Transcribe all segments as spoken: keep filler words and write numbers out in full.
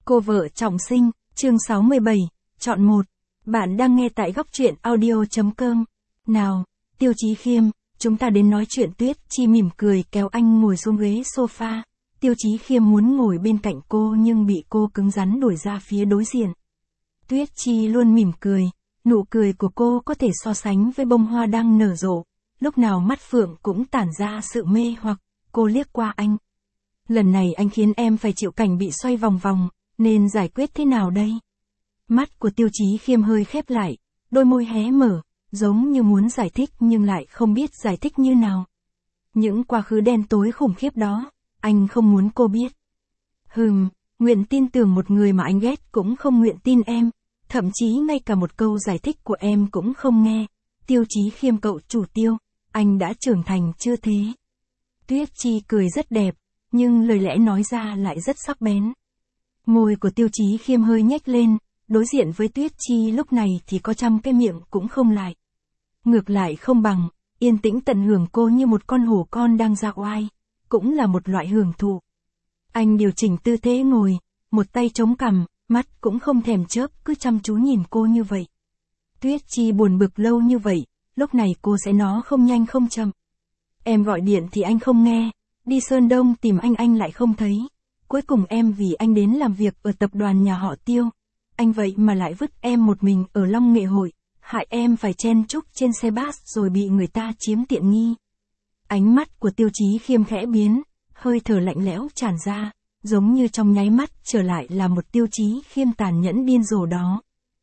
Cô vợ trọng sinh, chương sáu mươi bảy, chọn một. Bạn đang nghe tại góc truyện audio.com. Nào, Tiêu Chí Khiêm, chúng ta đến nói chuyện. Tuyết Chi mỉm cười kéo anh ngồi xuống ghế sofa. Tiêu Chí Khiêm muốn ngồi bên cạnh cô nhưng bị cô cứng rắn đuổi ra phía đối diện. Tuyết Chi luôn mỉm cười, nụ cười của cô có thể so sánh với bông hoa đang nở rộ, lúc nào mắt phượng cũng tản ra sự mê hoặc. Cô liếc qua anh. Lần này anh khiến em phải chịu cảnh bị xoay vòng vòng, nên giải quyết thế nào đây? Mắt của Tiêu Chí Khiêm hơi khép lại, đôi môi hé mở, giống như muốn giải thích nhưng lại không biết giải thích như nào. Những quá khứ đen tối khủng khiếp đó, anh không muốn cô biết. Hừm, nguyện tin tưởng một người mà anh ghét cũng không nguyện tin em, thậm chí ngay cả một câu giải thích của em cũng không nghe. Tiêu Chí Khiêm cậu chủ Tiêu, anh đã trưởng thành chưa thế? Tuyết Chi cười rất đẹp, nhưng lời lẽ nói ra lại rất sắc bén. Môi của Tiêu Chí Khiêm hơi nhếch lên, đối diện với Tuyết Chi lúc này thì có trăm cái miệng cũng không lại. Ngược lại không bằng, yên tĩnh tận hưởng cô như một con hổ con đang ra oai, cũng là một loại hưởng thụ. Anh điều chỉnh tư thế ngồi, một tay chống cằm, mắt cũng không thèm chớp cứ chăm chú nhìn cô như vậy. Tuyết Chi buồn bực lâu như vậy, lúc này cô sẽ nói không nhanh không chậm. Em gọi điện thì anh không nghe, đi Sơn Đông tìm anh anh lại không thấy. Cuối cùng em vì anh đến làm việc ở tập đoàn nhà họ Tiêu. Anh vậy mà lại vứt em một mình ở Long Nghệ Hội, hại em phải chen chúc trên xe bus rồi bị người ta chiếm tiện nghi. Ánh mắt của Tiêu Chí Khiêm khẽ biến, hơi thở lạnh lẽo tràn ra, giống như trong nháy mắt trở lại là một Tiêu Chí Khiêm tàn nhẫn điên rồ đó.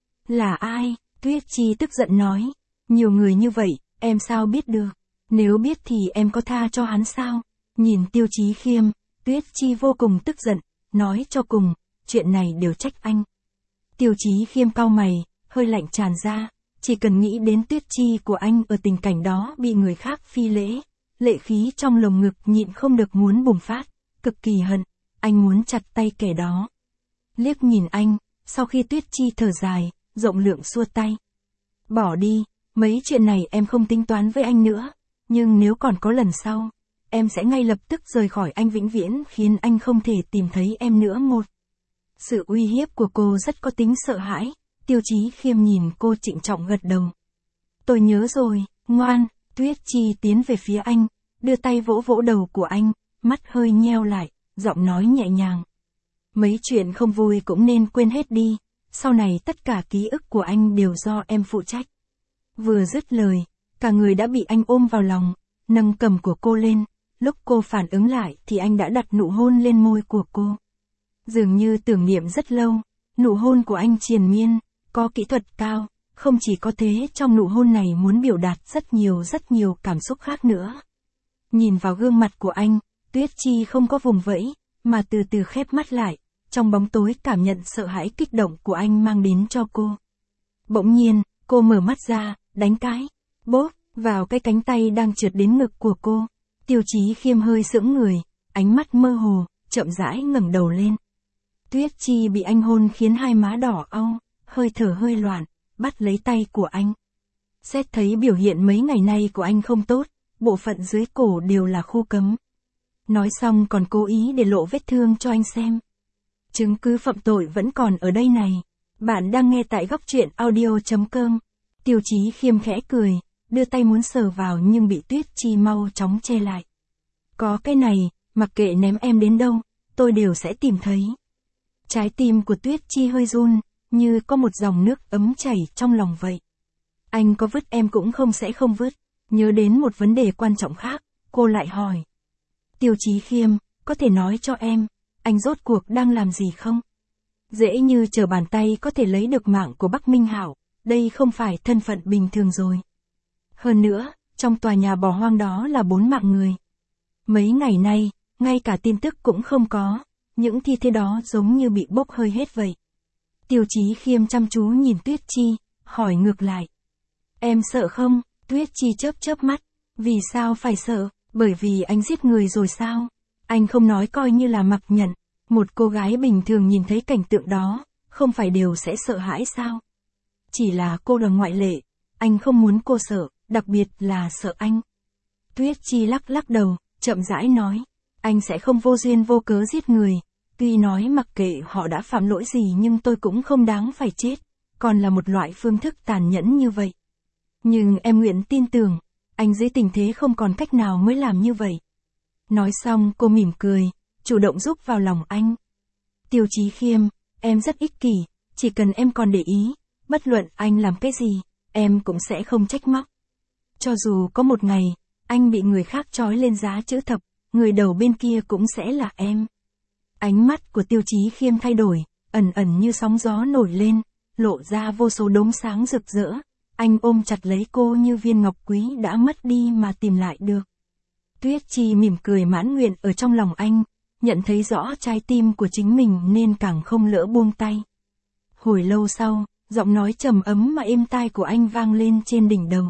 Là ai? Tuyết Chi tức giận nói. Nhiều người như vậy, em sao biết được? Nếu biết thì em có tha cho hắn sao? Nhìn Tiêu Chí Khiêm, Tuyết Chi vô cùng tức giận, nói cho cùng, chuyện này đều trách anh. Tiêu Chí Khiêm cau mày, hơi lạnh tràn ra, chỉ cần nghĩ đến Tuyết Chi của anh ở tình cảnh đó bị người khác phi lễ, lệ khí trong lồng ngực nhịn không được muốn bùng phát, cực kỳ hận, anh muốn chặt tay kẻ đó. Liếc nhìn anh, sau khi Tuyết Chi thở dài, rộng lượng xua tay. Bỏ đi, mấy chuyện này em không tính toán với anh nữa, nhưng nếu còn có lần sau, em sẽ ngay lập tức rời khỏi anh vĩnh viễn khiến anh không thể tìm thấy em nữa. Một. Sự uy hiếp của cô rất có tính sợ hãi, Tiêu Chí Khiêm nhìn cô trịnh trọng gật đầu. Tôi nhớ rồi, ngoan. Tuyết Chi tiến về phía anh, đưa tay vỗ vỗ đầu của anh, mắt hơi nheo lại, giọng nói nhẹ nhàng. Mấy chuyện không vui cũng nên quên hết đi, sau này tất cả ký ức của anh đều do em phụ trách. Vừa dứt lời, cả người đã bị anh ôm vào lòng, nâng cầm của cô lên, lúc cô phản ứng lại thì anh đã đặt nụ hôn lên môi của cô. Dường như tưởng niệm rất lâu, nụ hôn của anh triền miên, có kỹ thuật cao, không chỉ có thế trong nụ hôn này muốn biểu đạt rất nhiều rất nhiều cảm xúc khác nữa. Nhìn vào gương mặt của anh, Tuyết Chi không có vùng vẫy, mà từ từ khép mắt lại, trong bóng tối cảm nhận sợ hãi kích động của anh mang đến cho cô. Bỗng nhiên, cô mở mắt ra, đánh cái, bốp, vào cái cánh tay đang trượt đến ngực của cô. Tiêu Chí Khiêm hơi sững người, ánh mắt mơ hồ, chậm rãi ngẩng đầu lên. Tuyết Chi bị anh hôn khiến hai má đỏ au, hơi thở hơi loạn, bắt lấy tay của anh. Xét thấy biểu hiện mấy ngày nay của anh không tốt, bộ phận dưới cổ đều là khu cấm. Nói xong còn cố ý để lộ vết thương cho anh xem. Chứng cứ phạm tội vẫn còn ở đây này. Bạn đang nghe tại góc truyện audio.com. Tiêu Chí Khiêm khẽ cười, đưa tay muốn sờ vào nhưng bị Tuyết Chi mau chóng che lại. Có cái này, mặc kệ ném em đến đâu, tôi đều sẽ tìm thấy. Trái tim của Tuyết Chi hơi run, như có một dòng nước ấm chảy trong lòng vậy. Anh có vứt em cũng không sẽ không vứt. Nhớ đến một vấn đề quan trọng khác, cô lại hỏi. Tiêu Chí Khiêm, có thể nói cho em, anh rốt cuộc đang làm gì không? Dễ như trở bàn tay có thể lấy được mạng của Bắc Minh Hảo, đây không phải thân phận bình thường rồi. Hơn nữa, trong tòa nhà bỏ hoang đó là bốn mạng người. Mấy ngày nay, ngay cả tin tức cũng không có, những thi thể đó giống như bị bốc hơi hết vậy. Tiêu Chí Khiêm chăm chú nhìn Tuyết Chi, hỏi ngược lại. Em sợ không? Tuyết Chi chớp chớp mắt. Vì sao phải sợ? Bởi vì anh giết người rồi sao? Anh không nói coi như là mặc nhận. Một cô gái bình thường nhìn thấy cảnh tượng đó, không phải đều sẽ sợ hãi sao? Chỉ là cô là ngoại lệ. Anh không muốn cô sợ, đặc biệt là sợ anh. Tuyết Chi lắc lắc đầu, chậm rãi nói. Anh sẽ không vô duyên vô cớ giết người. Tuy nói mặc kệ họ đã phạm lỗi gì nhưng tôi cũng không đáng phải chết, còn là một loại phương thức tàn nhẫn như vậy. Nhưng em nguyện tin tưởng, anh dưới tình thế không còn cách nào mới làm như vậy. Nói xong cô mỉm cười, chủ động giúp vào lòng anh. Tiêu Chí Khiêm, em rất ích kỷ, chỉ cần em còn để ý, bất luận anh làm cái gì, em cũng sẽ không trách móc. Cho dù có một ngày, anh bị người khác trói lên giá chữ thập, người đầu bên kia cũng sẽ là em. Ánh mắt của Tiêu Chí Khiêm thay đổi, ẩn ẩn như sóng gió nổi lên, lộ ra vô số đốm sáng rực rỡ. Anh ôm chặt lấy cô như viên ngọc quý đã mất đi mà tìm lại được. Tuyết Chi mỉm cười mãn nguyện ở trong lòng anh, nhận thấy rõ trái tim của chính mình nên càng không lỡ buông tay. Hồi lâu sau, giọng nói trầm ấm mà êm tai của anh vang lên trên đỉnh đầu.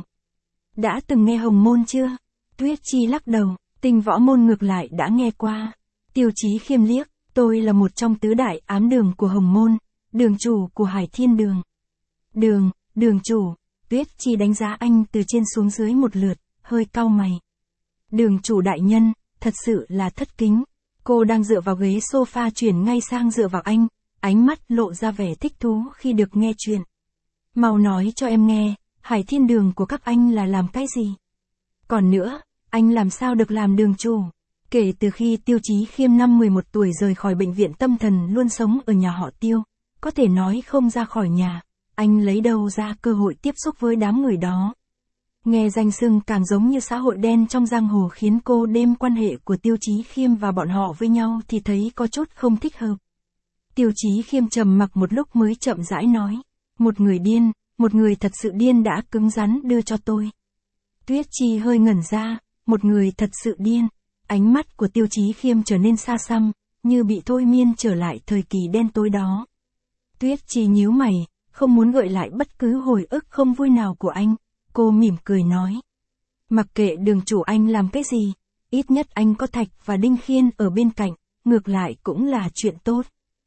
Đã từng nghe Hồng Môn chưa? Tuyết Chi lắc đầu, Tinh Võ Môn ngược lại đã nghe qua. Tiêu Chí Khiêm liếc, tôi là một trong tứ đại ám đường của Hồng Môn, đường chủ của Hải Thiên Đường. Đường, đường chủ, Tuyết Chi đánh giá anh từ trên xuống dưới một lượt, hơi cau mày. Đường chủ đại nhân, thật sự là thất kính. Cô đang dựa vào ghế sofa chuyển ngay sang dựa vào anh, ánh mắt lộ ra vẻ thích thú khi được nghe chuyện. Mau nói cho em nghe, Hải Thiên Đường của các anh là làm cái gì? Còn nữa, anh làm sao được làm đường chủ? Kể từ khi Tiêu Chí Khiêm năm mười một tuổi rời khỏi bệnh viện tâm thần luôn sống ở nhà họ Tiêu, có thể nói không ra khỏi nhà, anh lấy đâu ra cơ hội tiếp xúc với đám người đó. Nghe danh xưng càng giống như xã hội đen trong giang hồ khiến cô đem quan hệ của Tiêu Chí Khiêm và bọn họ với nhau thì thấy có chút không thích hợp. Tiêu Chí Khiêm trầm mặc một lúc mới chậm rãi nói, một người điên, một người thật sự điên đã cứng rắn đưa cho tôi. Tuyết Chi hơi ngẩn ra, một người thật sự điên. Ánh mắt của Tiêu Chí Khiêm trở nên xa xăm, như bị thôi miên trở lại thời kỳ đen tối đó. Tuyết Chi nhíu mày, không muốn gợi lại bất cứ hồi ức không vui nào của anh. Cô mỉm cười nói. Mặc kệ đường chủ anh làm cái gì, ít nhất anh có Thạch và Đinh Khiên ở bên cạnh, ngược lại cũng là chuyện tốt.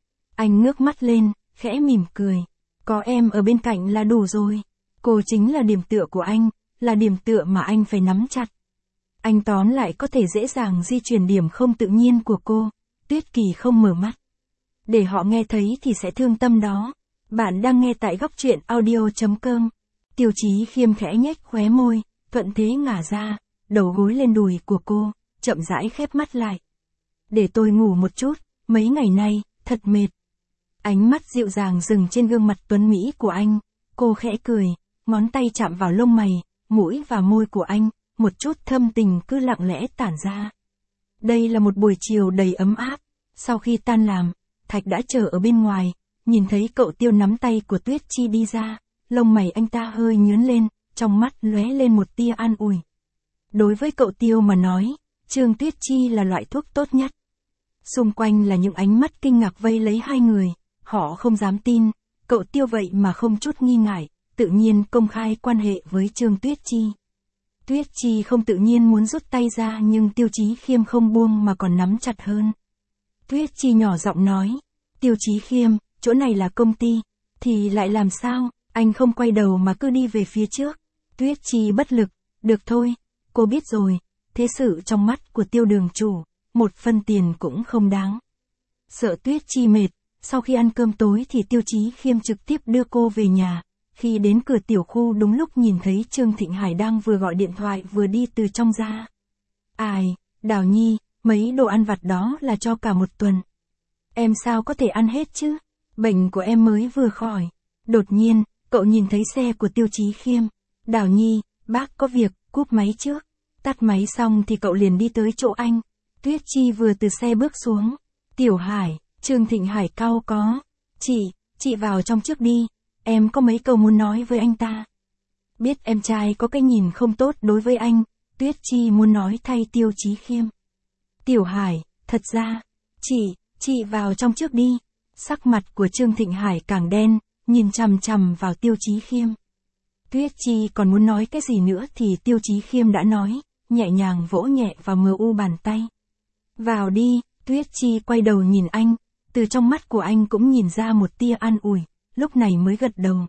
Anh ngước mắt lên, khẽ mỉm cười. Có em ở bên cạnh là đủ rồi. Cô chính là điểm tựa của anh, là điểm tựa mà anh phải nắm chặt. Anh tóm lại có thể dễ dàng di chuyển điểm không tự nhiên của cô. Tuyết Kỳ không mở mắt. Để họ nghe thấy thì sẽ thương tâm đó. Bạn đang nghe tại góc truyện audio chấm com. Tiêu Chí Khiêm khẽ nhếch khóe môi, thuận thế ngả ra, đầu gối lên đùi của cô, chậm rãi khép mắt lại. Để tôi ngủ một chút, mấy ngày nay, thật mệt. Ánh mắt dịu dàng dừng trên gương mặt tuấn mỹ của anh, cô khẽ cười, ngón tay chạm vào lông mày, mũi và môi của anh, một chút thâm tình cứ lặng lẽ tản ra. Đây là một buổi chiều đầy ấm áp, sau khi tan làm, Thạch đã chờ ở bên ngoài, nhìn thấy cậu Tiêu nắm tay của Tuyết Chi đi ra, lông mày anh ta hơi nhướng lên, trong mắt lóe lên một tia an ủi. Đối với cậu Tiêu mà nói, Trương Tuyết Chi là loại thuốc tốt nhất. Xung quanh là những ánh mắt kinh ngạc vây lấy hai người, họ không dám tin, cậu Tiêu vậy mà không chút nghi ngại, tự nhiên công khai quan hệ với Trương Tuyết Chi. Tuyết Chi không tự nhiên muốn rút tay ra nhưng Tiêu Chí Khiêm không buông mà còn nắm chặt hơn. Tuyết Chi nhỏ giọng nói, Tiêu Chí Khiêm, chỗ này là công ty, thì lại làm sao, anh không quay đầu mà cứ đi về phía trước. Tuyết Chi bất lực, được thôi, cô biết rồi, thế sự trong mắt của Tiêu đường chủ, một phân tiền cũng không đáng. Sợ Tuyết Chi mệt, sau khi ăn cơm tối thì Tiêu Chí Khiêm trực tiếp đưa cô về nhà. Khi đến cửa tiểu khu đúng lúc nhìn thấy Trương Thịnh Hải đang vừa gọi điện thoại vừa đi từ trong ra. Ai, Đào Nhi, mấy đồ ăn vặt đó là cho cả một tuần. Em sao có thể ăn hết chứ? Bệnh của em mới vừa khỏi. Đột nhiên, cậu nhìn thấy xe của Tiêu Chí Khiêm. Đào Nhi, bác có việc, cúp máy trước. Tắt máy xong thì cậu liền đi tới chỗ anh. Tuyết Chi vừa từ xe bước xuống. Tiểu Hải, Trương Thịnh Hải cau có. Chị, chị vào trong trước đi. Em có mấy câu muốn nói với anh ta. Biết em trai có cái nhìn không tốt đối với anh, Tuyết Chi muốn nói thay Tiêu Chí Khiêm. Tiểu Hải, thật ra, chị, chị vào trong trước đi. Sắc mặt của Trương Thịnh Hải càng đen, nhìn chằm chằm vào Tiêu Chí Khiêm. Tuyết Chi còn muốn nói cái gì nữa thì Tiêu Chí Khiêm đã nói, nhẹ nhàng vỗ nhẹ vào mờ u bàn tay. Vào đi, Tuyết Chi quay đầu nhìn anh, từ trong mắt của anh cũng nhìn ra một tia an ủi. Lúc này mới gật đầu.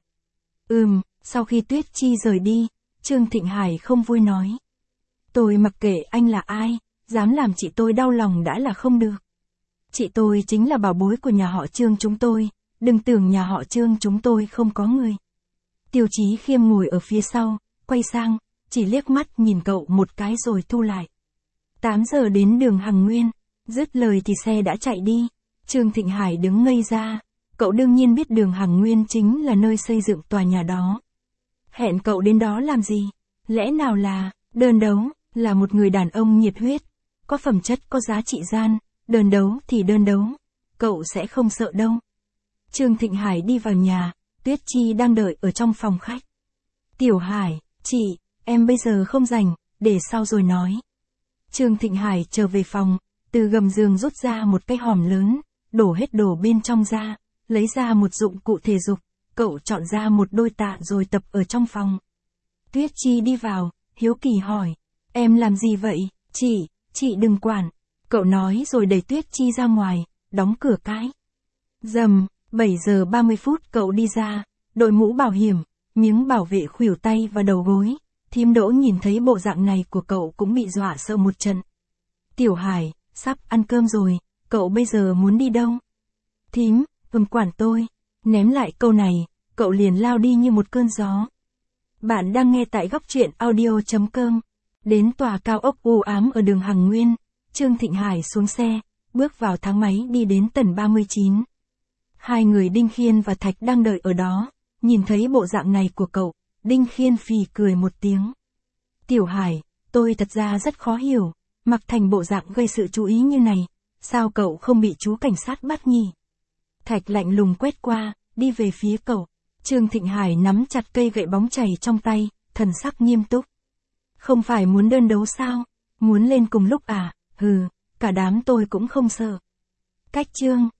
Ừm, sau khi Tuyết Chi rời đi, Trương Thịnh Hải không vui nói. Tôi mặc kệ anh là ai, dám làm chị tôi đau lòng đã là không được. Chị tôi chính là bảo bối của nhà họ Trương chúng tôi, đừng tưởng nhà họ Trương chúng tôi không có người. Tiêu Chí Khiêm ngồi ở phía sau, quay sang, chỉ liếc mắt nhìn cậu một cái rồi thu lại. tám giờ đến đường Hằng Nguyên, dứt lời thì xe đã chạy đi. Trương Thịnh Hải đứng ngây ra, cậu đương nhiên biết đường Hằng Nguyên chính là nơi xây dựng tòa nhà đó. Hẹn cậu đến đó làm gì? Lẽ nào là, đơn đấu, là một người đàn ông nhiệt huyết, có phẩm chất có giá trị gian, đơn đấu thì đơn đấu, cậu sẽ không sợ đâu. Trương Thịnh Hải đi vào nhà, Tuyết Chi đang đợi ở trong phòng khách. Tiểu Hải, chị, em bây giờ không rảnh, để sau rồi nói. Trương Thịnh Hải trở về phòng, từ gầm giường rút ra một cái hòm lớn, đổ hết đồ bên trong ra, lấy ra một dụng cụ thể dục, cậu chọn ra một đôi tạ rồi tập ở trong phòng. Tuyết Chi đi vào, hiếu kỳ hỏi, em làm gì vậy, chị, chị đừng quản. Cậu nói rồi đẩy Tuyết Chi ra ngoài, đóng cửa cái. Dầm, bảy giờ ba mươi phút cậu đi ra, đội mũ bảo hiểm, miếng bảo vệ khuỷu tay và đầu gối. Thím Đỗ nhìn thấy bộ dạng này của cậu cũng bị dọa sợ một trận. Tiểu Hải, sắp ăn cơm rồi, cậu bây giờ muốn đi đâu? Thím, ừm quản tôi. Ném lại câu này, cậu liền lao đi như một cơn gió. Bạn đang nghe tại góc truyện audio chấm com. Đến tòa cao ốc u ám ở đường Hằng Nguyên, Trương Thịnh Hải xuống xe, bước vào thang máy đi đến tầng ba mươi chín. Hai người Đinh Khiên và Thạch đang đợi ở đó, nhìn thấy bộ dạng này của cậu, Đinh Khiên phì cười một tiếng. Tiểu Hải, tôi thật ra rất khó hiểu, mặc thành bộ dạng gây sự chú ý như này, sao cậu không bị chú cảnh sát bắt nhỉ? Thạch lạnh lùng quét qua, đi về phía cậu. Trương Thịnh Hải nắm chặt cây gậy bóng chày trong tay, thần sắc nghiêm túc. Không phải muốn đơn đấu sao? Muốn lên cùng lúc à? Hừ, cả đám tôi cũng không sợ. Cách Trương.